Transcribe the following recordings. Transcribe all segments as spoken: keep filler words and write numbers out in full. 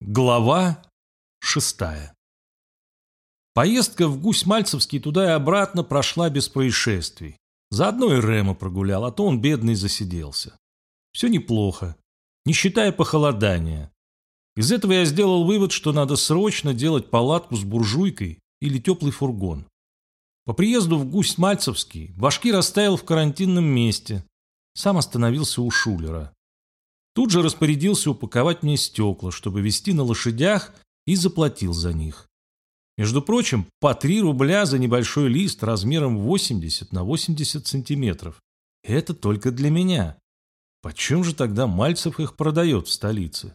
Глава шестая. Поездка в Гусь-Мальцевский туда и обратно прошла без происшествий. Заодно и Рема прогулял, а то он, бедный, засиделся. Все неплохо, не считая похолодания. Из этого я сделал вывод, что надо срочно делать палатку с буржуйкой или теплый фургон. По приезду в Гусь-Мальцевский башкир оставил в карантинном месте, сам остановился у Шулера. Тут же распорядился упаковать мне стекла, чтобы везти на лошадях, и заплатил за них. Между прочим, по три рубля за небольшой лист размером восемьдесят на восемьдесят сантиметров. Это только для меня. Почем же тогда Мальцев их продает в столице?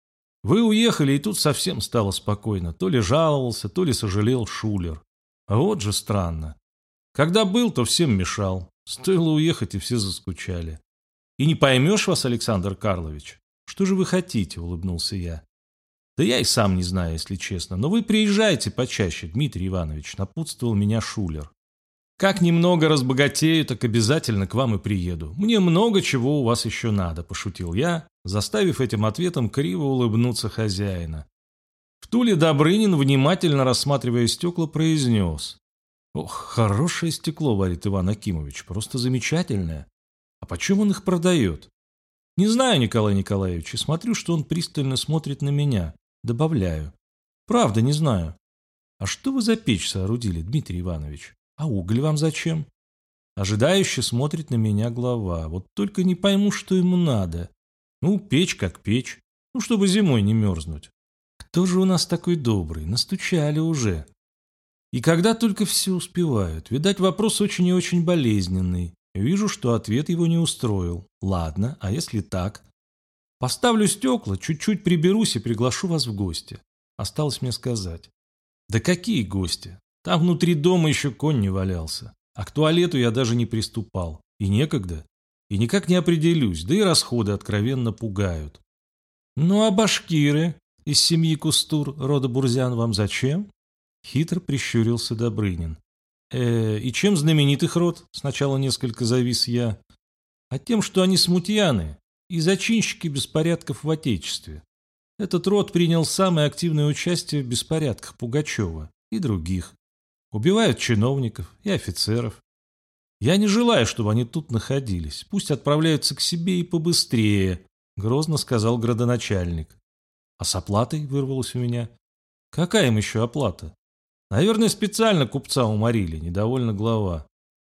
Вы уехали, и тут совсем стало спокойно. То ли жаловался, то ли сожалел Шулер. А вот же странно. Когда был, то всем мешал. Стоило уехать, и все заскучали. «И не поймешь вас, Александр Карлович? Что же вы хотите?» – улыбнулся я. «Да я и сам не знаю, если честно. Но вы приезжайте почаще, Дмитрий Иванович», – напутствовал меня Шулер. «Как немного разбогатею, так обязательно к вам и приеду. Мне много чего у вас еще надо», – пошутил я, заставив этим ответом криво улыбнуться хозяина. В Туле Добрынин, внимательно рассматривая стекла, произнес: «Ох, хорошее стекло варит Иван Акимович, просто замечательное. А почем он их продает?» «Не знаю, Николай Николаевич, и смотрю, что он пристально смотрит на меня. Добавляю: правда, не знаю. А что вы за печь соорудили, Дмитрий Иванович? А уголь вам зачем?» Ожидающе смотрит на меня глава. Вот только не пойму, что ему надо. Ну, печь как печь. Ну, чтобы зимой не мерзнуть. Кто же у нас такой добрый? Настучали уже. И когда только все успевают. Видать, вопрос очень и очень болезненный. Вижу, что ответ его не устроил. Ладно, а если так? Поставлю стекла, чуть-чуть приберусь и приглашу вас в гости. Осталось мне сказать. Да какие гости? Там внутри дома еще конь не валялся. А к туалету я даже не приступал. И некогда. И никак не определюсь, да и расходы откровенно пугают. Ну а башкиры из семьи Кустур, рода Бурзян, вам зачем? Хитро прищурился Добрынин. Э, и чем знаменит их род? Сначала несколько завис я. А тем, что они смутьяны и зачинщики беспорядков в Отечестве. Этот род принял самое активное участие в беспорядках Пугачева и других. Убивают чиновников и офицеров. Я не желаю, чтобы они тут находились. Пусть отправляются к себе и побыстрее, грозно сказал градоначальник. А с оплатой вырвалось у меня. Какая им еще оплата? Наверное, специально купца уморили, недовольна глава.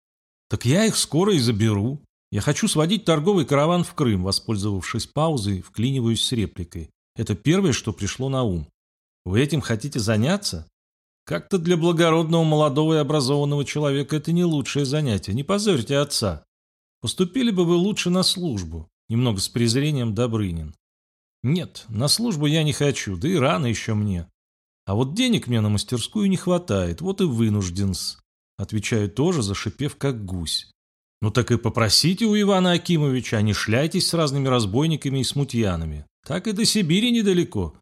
Так я их скоро и заберу. Я хочу сводить торговый караван в Крым, воспользовавшись паузой, вклиниваюсь с репликой. Это первое, что пришло на ум. Вы этим хотите заняться? Как-то для благородного, молодого и образованного человека это не лучшее занятие. Не позорьте отца. Поступили бы вы лучше на службу. Немного с презрением Добрынин. Нет, на службу я не хочу, да и рано еще мне. А вот денег мне на мастерскую не хватает, вот и вынужден-с. Отвечаю тоже, зашипев как гусь. Ну так и попросите у Ивана Акимовича, а не шляйтесь с разными разбойниками и смутьянами. Так и до Сибири недалеко.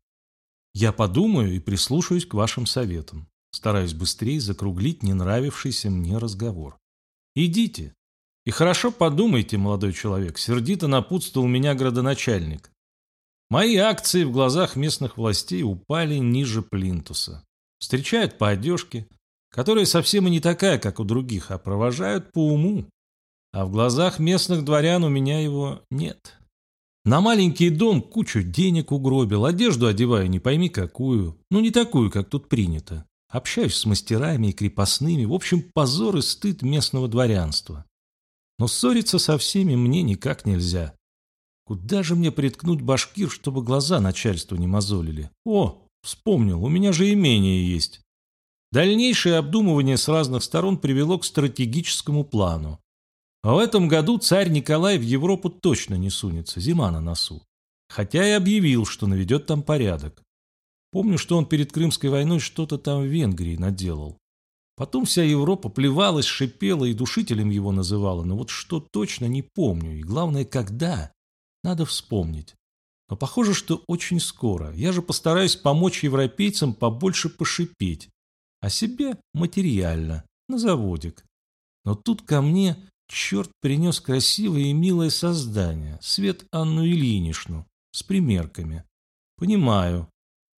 Я подумаю и прислушаюсь к вашим советам. Стараюсь быстрее закруглить не нравившийся мне разговор. Идите. И хорошо подумайте, молодой человек, сердито напутствовал меня градоначальник. Мои акции в глазах местных властей упали ниже плинтуса. Встречают по одежке, которая совсем и не такая, как у других, а провожают по уму. А в глазах местных дворян у меня его нет. На маленький дом кучу денег угробил, одежду одеваю не пойми какую, ну не такую, как тут принято. Общаюсь с мастерами и крепостными, в общем, позор и стыд местного дворянства. Но ссориться со всеми мне никак нельзя. Куда же мне приткнуть башкир, чтобы глаза начальству не мозолили? О, вспомнил, у меня же имение есть. Дальнейшее обдумывание с разных сторон привело к стратегическому плану. А в этом году царь Николай в Европу точно не сунется, зима на носу. Хотя и объявил, что наведет там порядок. Помню, что он перед Крымской войной что-то там в Венгрии наделал. Потом вся Европа плевалась, шипела и душителем его называла, но вот что точно не помню, и главное, когда, надо вспомнить. Но похоже, что очень скоро. Я же постараюсь помочь европейцам побольше пошипеть. А себе материально, на заводик. Но тут ко мне черт принес красивое и милое создание, Свет Анну Ильиничну, с примерками. Понимаю.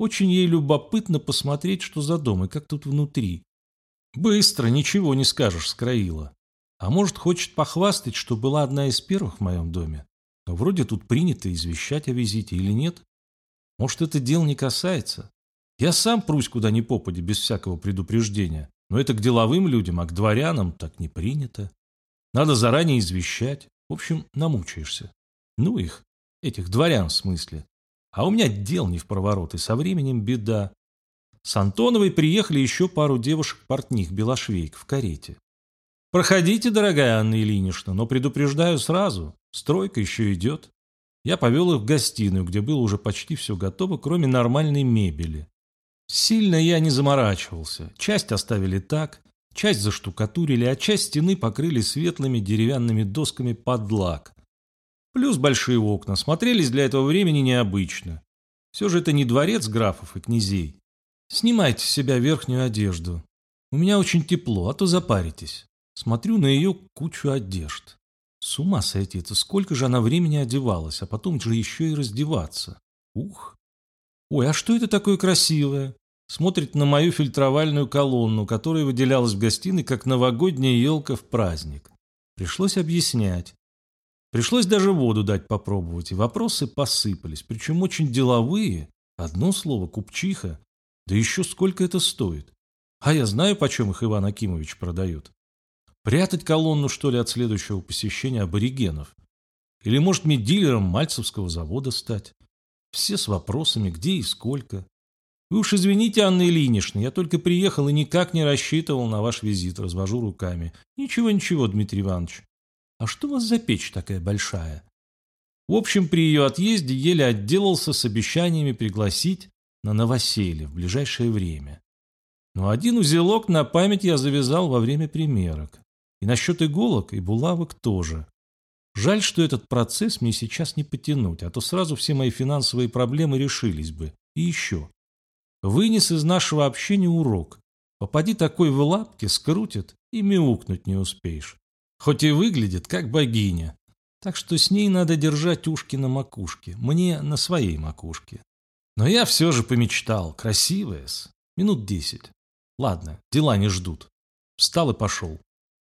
Очень ей любопытно посмотреть, что за дом и как тут внутри. Быстро, ничего не скажешь, скроила. А может, хочет похвастать, что была одна из первых в моем доме. Но вроде тут принято извещать о визите или нет. Может, это дело не касается. Я сам прусь куда ни попадя, без всякого предупреждения. Но это к деловым людям, а к дворянам так не принято. Надо заранее извещать. В общем, намучаешься. Ну их, этих дворян в смысле. А у меня дел не впроворот, и со временем беда. С Антоновой приехали еще пару девушек-портних-белошвейк в карете. Проходите, дорогая Анна Ильинична, но предупреждаю сразу, стройка еще идет. Я повел их в гостиную, где было уже почти все готово, кроме нормальной мебели. Сильно я не заморачивался. Часть оставили так, часть заштукатурили, а часть стены покрыли светлыми деревянными досками под лак. Плюс большие окна смотрелись для этого времени необычно. Все же это не дворец графов и князей. Снимайте с себя верхнюю одежду. У меня очень тепло, а то запаритесь. Смотрю на ее кучу одежд. С ума сойти, это сколько же она времени одевалась, а потом же еще и раздеваться. Ух. Ой, а что это такое красивое? Смотрит на мою фильтровальную колонну, которая выделялась в гостиной, как новогодняя елка в праздник. Пришлось объяснять. Пришлось даже воду дать попробовать, и вопросы посыпались, причем очень деловые. Одно слово – купчиха. Да еще сколько это стоит. А я знаю, почем их Иван Акимович продает. Прятать колонну, что ли, от следующего посещения аборигенов? Или, может, мне дилером Мальцевского завода стать? Все с вопросами, где и сколько. Вы уж извините, Анна Ильинична, я только приехал и никак не рассчитывал на ваш визит, развожу руками. Ничего-ничего, Дмитрий Иванович. А что у вас за печь такая большая? В общем, при ее отъезде еле отделался с обещаниями пригласить на новоселье в ближайшее время. Но один узелок на память я завязал во время примерок. И насчет иголок и булавок тоже. Жаль, что этот процесс мне сейчас не потянуть, а то сразу все мои финансовые проблемы решились бы. И еще. Вынес из нашего общения урок. Попади такой в лапки, скрутит, и мяукнуть не успеешь. Хоть и выглядит как богиня. Так что с ней надо держать ушки на макушке. Мне на своей макушке. Но я все же помечтал. Красивая-с. Минут десять. Ладно, дела не ждут. Встал и пошел.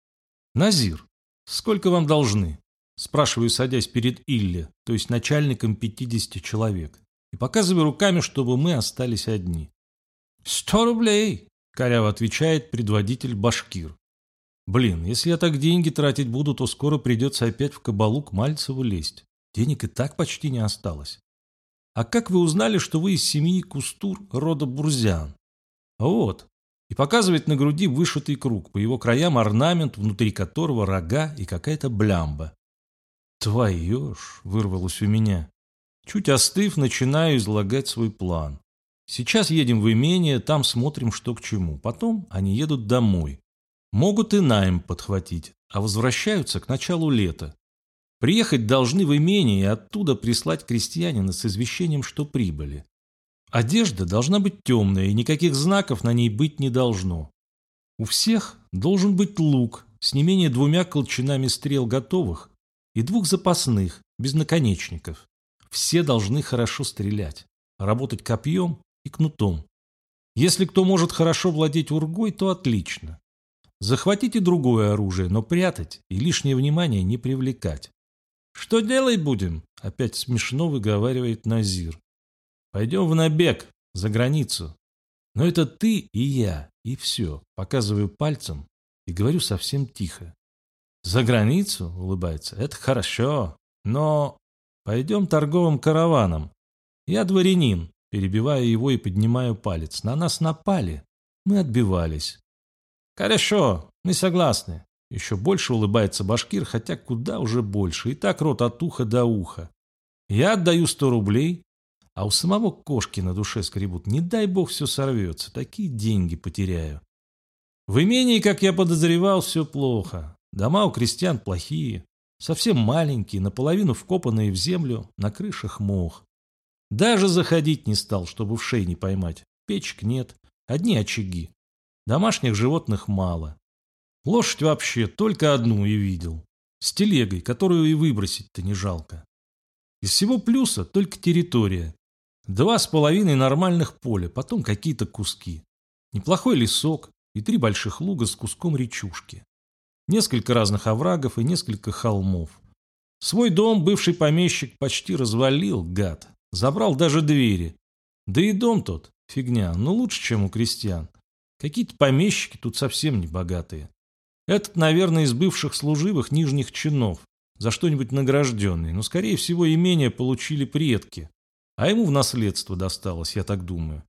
Назир, сколько вам должны? Спрашиваю, садясь перед Илле, то есть начальником пятидесяти человек. И показываю руками, чтобы мы остались одни. «Сто рублей!» – коряво отвечает предводитель башкир. «Блин, если я так деньги тратить буду, то скоро придется опять в кабалу к Мальцеву лезть. Денег и так почти не осталось. А как вы узнали, что вы из семьи Кустур рода Бурзян?» «Вот». И показывает на груди вышитый круг, по его краям орнамент, внутри которого рога и какая-то блямба. «Твою ж!» – вырвалось у меня. Чуть остыв, начинаю излагать свой план. Сейчас едем в имение, там смотрим, что к чему. Потом они едут домой. Могут и найм подхватить, а возвращаются к началу лета. Приехать должны в имение и оттуда прислать крестьянина с извещением, что прибыли. Одежда должна быть темная, и никаких знаков на ней быть не должно. У всех должен быть лук с не менее двумя колчанами стрел готовых и двух запасных, без наконечников. Все должны хорошо стрелять, работать копьем и кнутом. Если кто может хорошо владеть ургой, то отлично. Захватите другое оружие, но прятать и лишнее внимание не привлекать. «Что делать будем?» – опять смешно выговаривает Назир. «Пойдем в набег, за границу. Но это ты и я, и все». Показываю пальцем и говорю совсем тихо. «За границу?» – улыбается. «Это хорошо, но пойдем торговым караваном. Я дворянин», – перебиваю его и поднимаю палец. «На нас напали. Мы отбивались». «Хорошо, мы согласны». Еще больше улыбается башкир, хотя куда уже больше. И так рот от уха до уха. Я отдаю сто рублей. А у самого кошки на душе скребут. Не дай бог все сорвется. Такие деньги потеряю. В имении, как я подозревал, все плохо. Дома у крестьян плохие. Совсем маленькие, наполовину вкопанные в землю, на крышах мох. Даже заходить не стал, чтобы в шей не поймать. Печек нет, одни очаги. Домашних животных мало. Лошадь вообще только одну и видел. С телегой, которую и выбросить-то не жалко. Из всего плюса только территория. Два с половиной нормальных поля, потом какие-то куски. Неплохой лесок и три больших луга с куском речушки. Несколько разных оврагов и несколько холмов. Свой дом бывший помещик почти развалил, гад. Забрал даже двери. Да и дом тот, фигня, но лучше, чем у крестьян. Какие-то помещики тут совсем не богатые. Этот, наверное, из бывших служивых нижних чинов, за что-нибудь награжденный, но, скорее всего, имение получили предки. А ему в наследство досталось, я так думаю.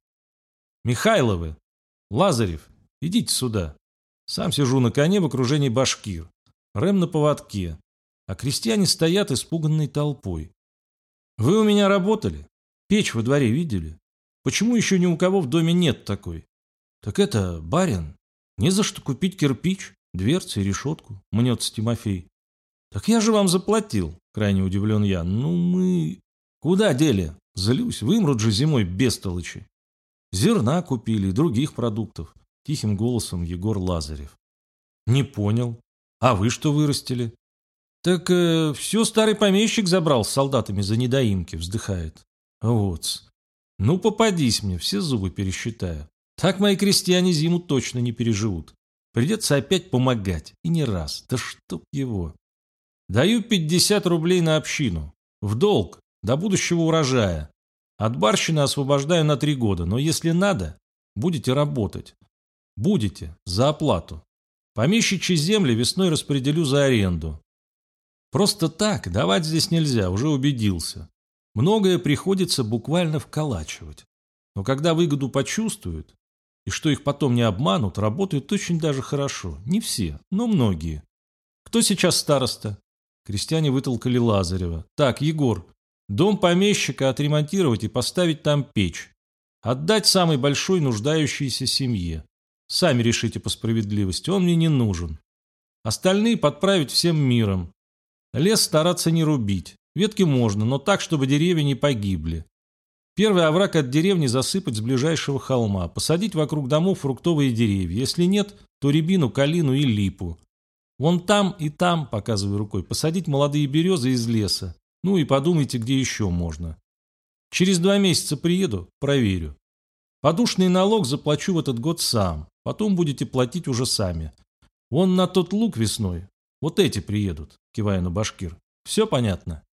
Михайловы, Лазарев, идите сюда. Сам сижу на коне в окружении башкир. Рэм на поводке. А крестьяне стоят испуганной толпой. Вы у меня работали? Печь во дворе видели? Почему еще ни у кого в доме нет такой? Так это, барин, не за что купить кирпич, дверцы и решетку, мнется Тимофей. Так я же вам заплатил, крайне удивлен я. Ну мы... Куда дели? Злюсь, вымрут же зимой бестолочи. Зерна купили и других продуктов, тихим голосом Егор Лазарев. Не понял. А вы что вырастили? Так э, все старый помещик забрал с солдатами за недоимки, вздыхает. Вот. Ну попадись мне, все зубы пересчитаю. Так мои крестьяне зиму точно не переживут. Придется опять помогать. И не раз. Да чтоб его. Даю пятьдесят рублей на общину. В долг. До будущего урожая. От барщины освобождаю на три года. Но если надо, будете работать. Будете. За оплату. Помещичьи земли весной распределю за аренду. Просто так давать здесь нельзя, уже убедился. Многое приходится буквально вколачивать. Но когда выгоду почувствуют, и что их потом не обманут, работают очень даже хорошо. Не все, но многие. Кто сейчас староста? Крестьяне вытолкали Лазарева. Так, Егор, дом помещика отремонтировать и поставить там печь. Отдать самой большой нуждающейся семье. Сами решите по справедливости, он мне не нужен. Остальные подправить всем миром. Лес стараться не рубить. Ветки можно, но так, чтобы деревья не погибли. Первый овраг от деревни засыпать с ближайшего холма. Посадить вокруг домов фруктовые деревья. Если нет, то рябину, калину и липу. Вон там и там, показываю рукой, посадить молодые березы из леса. Ну и подумайте, где еще можно. Через два месяца приеду, проверю. Подушный налог заплачу в этот год сам. Потом будете платить уже сами. Вон на тот луг весной. Вот эти приедут, киваю на башкир. Все понятно?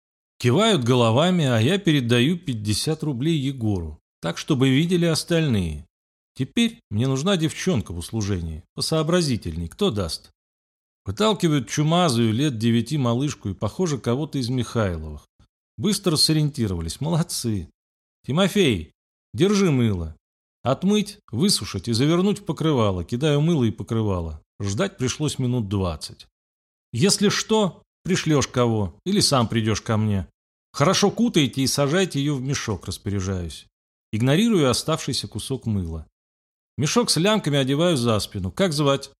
Кивают головами, а я передаю пятьдесят рублей Егору. Так, чтобы видели остальные. Теперь мне нужна девчонка в услужении. Посообразительней. Кто даст? Выталкивают чумазую, лет девяти малышку и, похоже, кого-то из Михайловых. Быстро сориентировались. Молодцы. Тимофей, держи мыло. Отмыть, высушить и завернуть в покрывало. Кидаю мыло и покрывало. Ждать пришлось минут двадцать. Если что, пришлешь кого, или сам придешь ко мне. Хорошо кутаете и сажайте ее в мешок, распоряжаюсь. Игнорирую оставшийся кусок мыла. Мешок с лямками одеваю за спину. Как звать?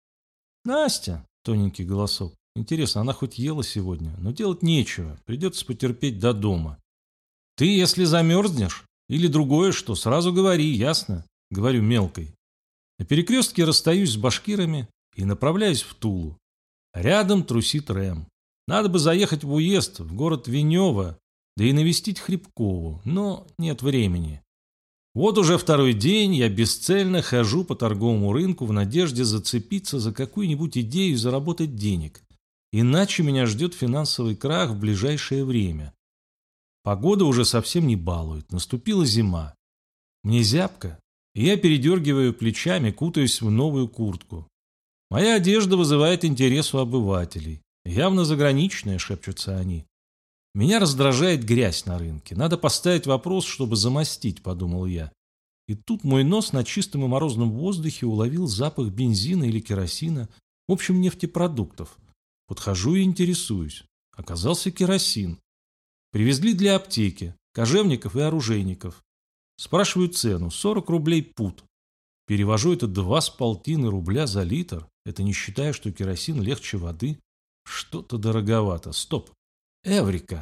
Настя, тоненький голосок. Интересно, она хоть ела сегодня? Но делать нечего, придется потерпеть до дома. Ты, если замерзнешь, или другое что, сразу говори, ясно? Говорю мелкой. На перекрестке расстаюсь с башкирами и направляюсь в Тулу. Рядом трусит Рэм. Надо бы заехать в уезд, в город Венево, да и навестить Хребкову, но нет времени. Вот уже второй день я бесцельно хожу по торговому рынку в надежде зацепиться за какую-нибудь идею и заработать денег. Иначе меня ждет финансовый крах в ближайшее время. Погода уже совсем не балует, наступила зима. Мне зябко, и я передергиваю плечами, кутаюсь в новую куртку. Моя одежда вызывает интерес у обывателей. Явно заграничная, шепчутся они. Меня раздражает грязь на рынке. Надо поставить вопрос, чтобы замостить, подумал я. И тут мой нос на чистом и морозном воздухе уловил запах бензина или керосина, в общем, нефтепродуктов. Подхожу и интересуюсь. Оказался керосин. Привезли для аптеки, кожевников и оружейников. Спрашиваю цену. сорок рублей пуд. Перевожу это два с полтины рубля за литр. Это не считая, что керосин легче воды. Что-то дороговато. Стоп. Эврика.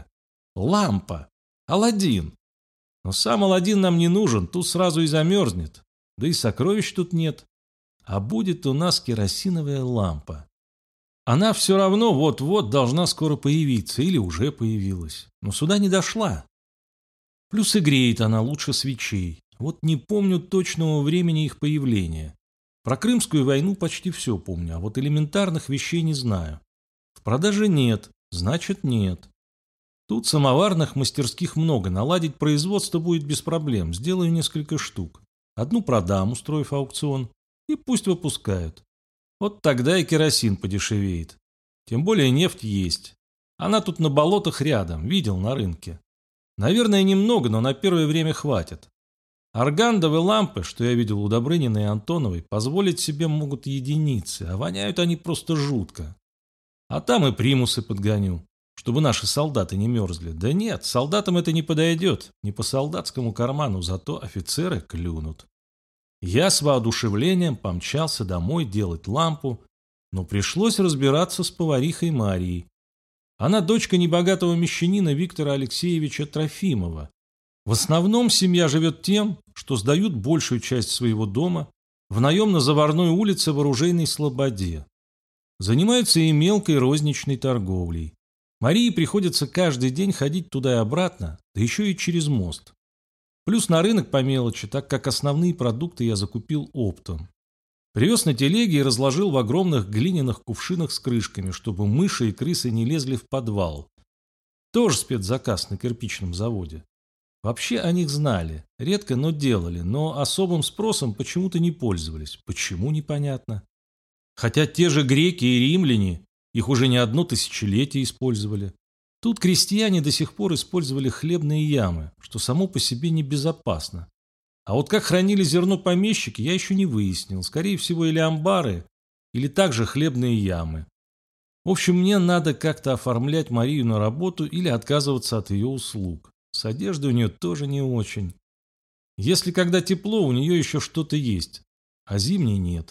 Лампа. Аладдин. Но сам Аладдин нам не нужен. Тут сразу и замерзнет. Да и сокровищ тут нет. А будет у нас керосиновая лампа. Она все равно вот-вот должна скоро появиться. Или уже появилась. Но сюда не дошла. Плюс и греет она лучше свечей. Вот не помню точного времени их появления. Про Крымскую войну почти все помню, а вот элементарных вещей не знаю. В продаже нет, значит нет. Тут самоварных мастерских много, наладить производство будет без проблем. Сделаю несколько штук. Одну продам, устроив аукцион, и пусть выпускают. Вот тогда и керосин подешевеет. Тем более нефть есть. Она тут на болотах рядом, видел на рынке. Наверное, немного, но на первое время хватит. Аргандовые лампы, что я видел у Добрынина и Антоновой, позволить себе могут единицы, а воняют они просто жутко. А там и примусы подгоню, чтобы наши солдаты не мерзли. Да нет, солдатам это не подойдет, не по солдатскому карману, зато офицеры клюнут. Я с воодушевлением помчался домой делать лампу, но пришлось разбираться с поварихой Марией. Она дочка небогатого мещанина Виктора Алексеевича Трофимова. В основном семья живет тем, что сдают большую часть своего дома в наем на Заварной улице в оружейной слободе. Занимаются и мелкой розничной торговлей. Марии приходится каждый день ходить туда и обратно, да еще и через мост. Плюс на рынок по мелочи, так как основные продукты я закупил оптом. Привез на телеге и разложил в огромных глиняных кувшинах с крышками, чтобы мыши и крысы не лезли в подвал. Тоже спецзаказ на кирпичном заводе. Вообще о них знали, редко, но делали, но особым спросом почему-то не пользовались. Почему, непонятно. Хотя те же греки и римляне их уже не одно тысячелетие использовали. Тут крестьяне до сих пор использовали хлебные ямы, что само по себе небезопасно. А вот как хранили зерно помещики, я еще не выяснил. Скорее всего, или амбары, или также хлебные ямы. В общем, мне надо как-то оформлять Марию на работу или отказываться от ее услуг. С одеждой у нее тоже не очень. Если когда тепло, у нее еще что-то есть, а зимней нет.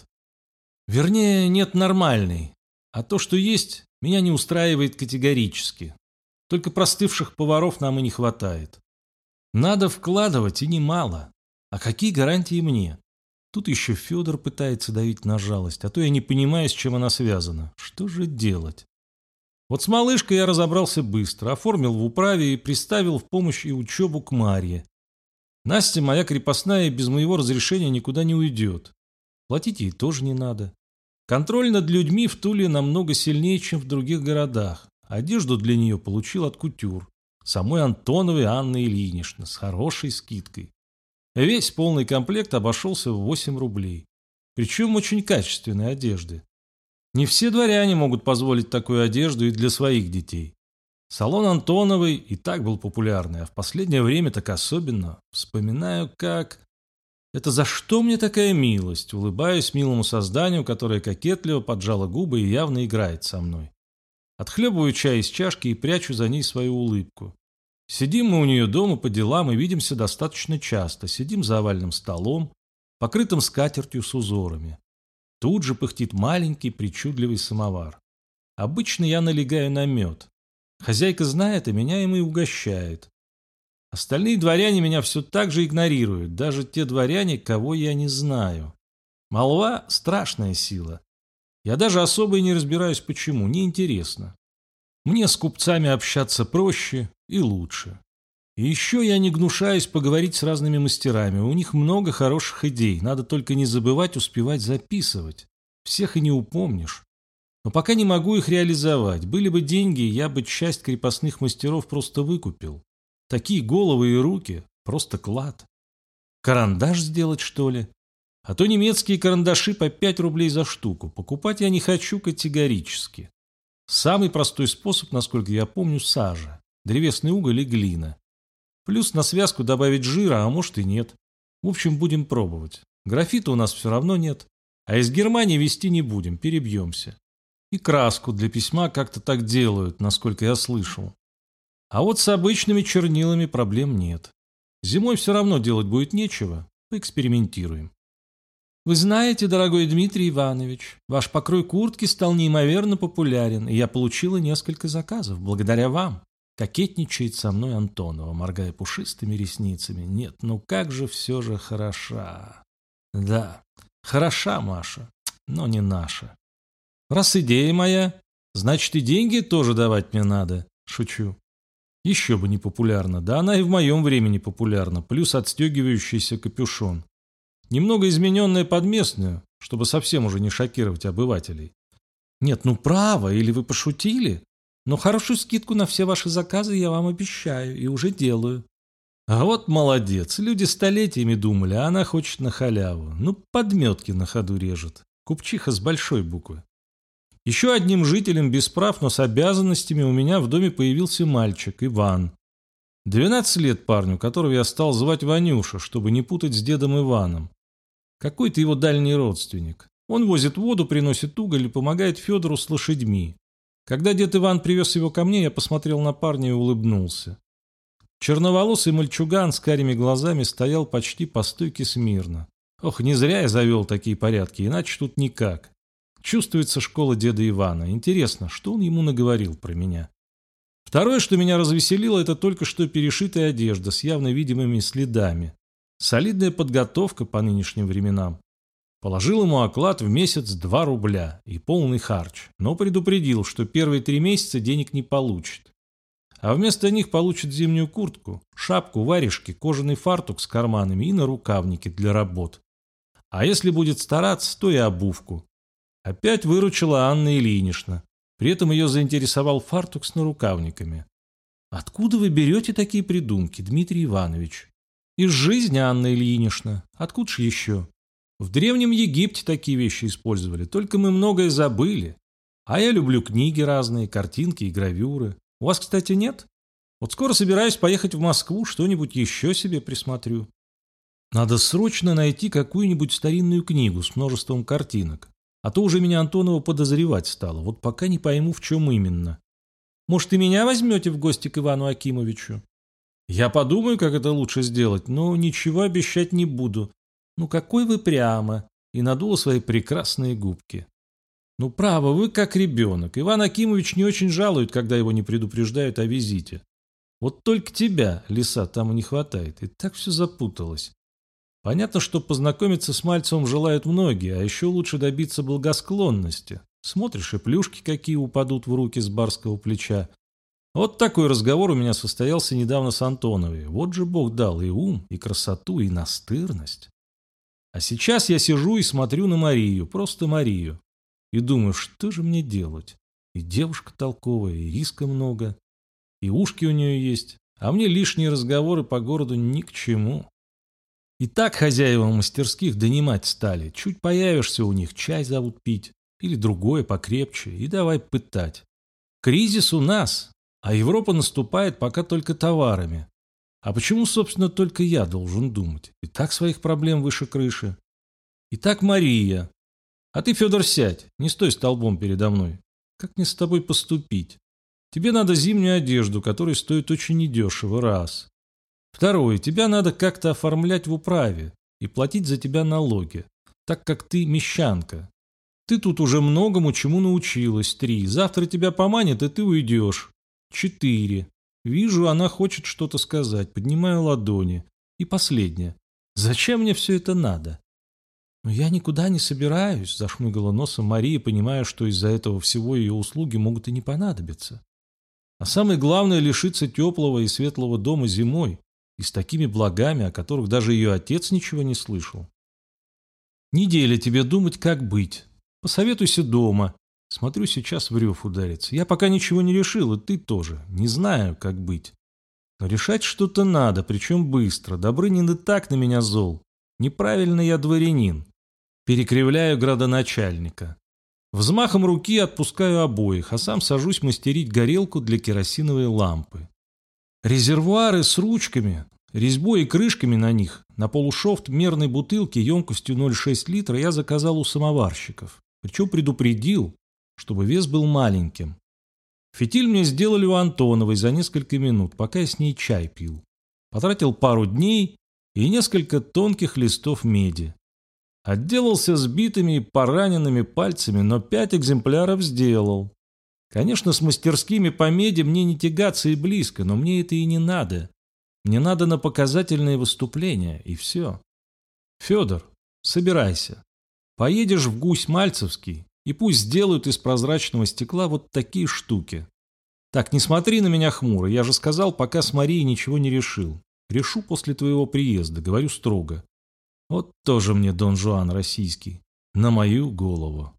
Вернее, нет нормальной. А то, что есть, меня не устраивает категорически. Только простывших поваров нам и не хватает. Надо вкладывать, и немало. А какие гарантии мне? Тут еще Федор пытается давить на жалость, а то я не понимаю, с чем она связана. Что же делать? Вот с малышкой я разобрался быстро, оформил в управе и приставил в помощь и учебу к Марье. Настя моя крепостная и без моего разрешения никуда не уйдет. Платить ей тоже не надо. Контроль над людьми в Туле намного сильнее, чем в других городах. Одежду для нее получил от кутюр. Самой Антоновой Анны Ильиничны с хорошей скидкой. Весь полный комплект обошелся в восемь рублей. Причем очень качественной одежды. Не все дворяне могут позволить такую одежду и для своих детей. Салон Антоновой и так был популярный, а в последнее время так особенно. Вспоминаю, как... Это за что мне такая милость? Улыбаюсь милому созданию, которое кокетливо поджало губы и явно играет со мной. Отхлебываю чай из чашки и прячу за ней свою улыбку. Сидим мы у нее дома по делам и видимся достаточно часто. Сидим за овальным столом, покрытым скатертью с узорами. Тут же пыхтит маленький причудливый самовар. Обычно я налегаю на мед. Хозяйка знает, и меня им и угощает. Остальные дворяне меня все так же игнорируют, даже те дворяне, кого я не знаю. Молва – страшная сила. Я даже особо и не разбираюсь, почему, неинтересно. Мне с купцами общаться проще и лучше. И еще я не гнушаюсь поговорить с разными мастерами. У них много хороших идей, надо только не забывать успевать записывать. Всех и не упомнишь. Но пока не могу их реализовать. Были бы деньги, я бы часть крепостных мастеров просто выкупил. Такие головы и руки – просто клад. Карандаш сделать, что ли? А то немецкие карандаши по пять рублей за штуку. Покупать я не хочу категорически. Самый простой способ, насколько я помню, сажа, древесный уголь и глина. Плюс на связку добавить жира, а может и нет. В общем, будем пробовать. Графита у нас все равно нет. А из Германии везти не будем, перебьемся. И краску для письма как-то так делают, насколько я слышал. А вот с обычными чернилами проблем нет. Зимой все равно делать будет нечего. Поэкспериментируем. Вы знаете, дорогой Дмитрий Иванович, ваш покрой куртки стал неимоверно популярен, и я получила несколько заказов благодаря вам. Кокетничает со мной Антонова, моргая пушистыми ресницами. Нет, ну как же все же хороша. Да, хороша Маша, но не наша. Раз идея моя, значит и деньги тоже давать мне надо. Шучу. Еще бы не популярна, да она и в моем времени популярна, плюс отстегивающийся капюшон. Немного измененная под местную, чтобы совсем уже не шокировать обывателей. Нет, ну право, или вы пошутили? Но хорошую скидку на все ваши заказы я вам обещаю и уже делаю. А вот молодец, люди столетиями думали, а она хочет на халяву. Ну, подметки на ходу режет. Купчиха с большой буквы. Еще одним жителем без прав, но с обязанностями у меня в доме появился мальчик, Иван. двенадцать лет парню, которого я стал звать Ванюша, чтобы не путать с дедом Иваном. Какой-то его дальний родственник. Он возит воду, приносит уголь и помогает Федору с лошадьми. Когда дед Иван привез его ко мне, я посмотрел на парня и улыбнулся. Черноволосый мальчуган с карими глазами стоял почти по стойке смирно. Ох, не зря я завел такие порядки, иначе тут никак. Чувствуется школа деда Ивана. Интересно, что он ему наговорил про меня? Второе, что меня развеселило, это только что перешитая одежда с явно видимыми следами. Солидная подготовка по нынешним временам. Положил ему оклад в месяц два рубля и полный харч, но предупредил, что первые три месяца денег не получит. А вместо них получит зимнюю куртку, шапку, варежки, кожаный фартук с карманами и нарукавники для работ. А если будет стараться, то и обувку. Опять выручила Анна Ильинична. При этом ее заинтересовал фартук с нарукавниками. «Откуда вы берете такие придумки, Дмитрий Иванович?» «Из жизни, Анна Ильинична. Откуда ж еще?» «В Древнем Египте такие вещи использовали, только мы многое забыли. А я люблю книги разные, картинки и гравюры. У вас, кстати, нет? Вот скоро собираюсь поехать в Москву, что-нибудь еще себе присмотрю. Надо срочно найти какую-нибудь старинную книгу с множеством картинок. А то уже меня Антонова подозревать стало, вот пока не пойму, в чем именно. Может, и меня возьмете в гости к Ивану Акимовичу? Я подумаю, как это лучше сделать, но ничего обещать не буду. Ну какой вы прямо!» И надула свои прекрасные губки. «Ну право, вы как ребенок. Иван Акимович не очень жалует, когда его не предупреждают о визите. Вот только тебя, лиса, там и не хватает. И так все запуталось. Понятно, что познакомиться с Мальцевым желают многие, а еще лучше добиться благосклонности. Смотришь, и плюшки какие упадут в руки с барского плеча. Вот такой разговор у меня состоялся недавно с Антоновой. Вот же Бог дал и ум, и красоту, и настырность. А сейчас я сижу и смотрю на Марию, просто Марию. И думаю, что же мне делать? И девушка толковая, и риска много, и ушки у нее есть, а мне лишние разговоры по городу ни к чему. И так хозяева мастерских донимать стали. Чуть появишься у них, чай зовут пить, или другое покрепче, и давай пытать. Кризис у нас, а Европа наступает пока только товарами. А почему, собственно, только я должен думать? И так своих проблем выше крыши. Итак, Мария. А ты, Федор, сядь, не стой столбом передо мной. Как мне с тобой поступить? Тебе надо зимнюю одежду, которая стоит очень недешево, раз. Второе, тебя надо как-то оформлять в управе и платить за тебя налоги, так как ты мещанка. Ты тут уже многому чему научилась, три. Завтра тебя поманят, и ты уйдешь. Четыре. Вижу, она хочет что-то сказать, поднимаю ладони. И последнее. Зачем мне все это надо? «Но я никуда не собираюсь», – зашмыгала носом Мария, понимая, что из-за этого всего ее услуги могут и не понадобиться. А самое главное – лишиться теплого и светлого дома зимой и с такими благами, о которых даже ее отец ничего не слышал. «Неделя тебе думать, как быть. Посоветуйся дома. Смотрю, сейчас в рев ударится. Я пока ничего не решил, и ты тоже. Не знаю, как быть. Но решать что-то надо, причем быстро. Добрынин и так на меня зол. Неправильно я дворянин. Перекривляю градоначальника. Взмахом руки отпускаю обоих, а сам сажусь мастерить горелку для керосиновой лампы. Резервуары с ручками, резьбой и крышками на них, на полушофт мерной бутылки емкостью ноль целых шесть десятых литра я заказал у самоварщиков. Причем предупредил, чтобы вес был маленьким. Фитиль мне сделали у Антоновой за несколько минут, пока я с ней чай пил. Потратил пару дней и несколько тонких листов меди. Отделался сбитыми и пораненными пальцами, но пять экземпляров сделал. Конечно, с мастерскими по меди мне не тягаться и близко, но мне это и не надо. Мне надо на показательные выступления, и все. Федор, собирайся. Поедешь в Гусь-Мальцевский, и пусть сделают из прозрачного стекла вот такие штуки. Так, не смотри на меня хмуро. Я же сказал, пока с Марией ничего не решил. Решу после твоего приезда, говорю строго. Вот тоже мне Дон Жуан российский. На мою голову.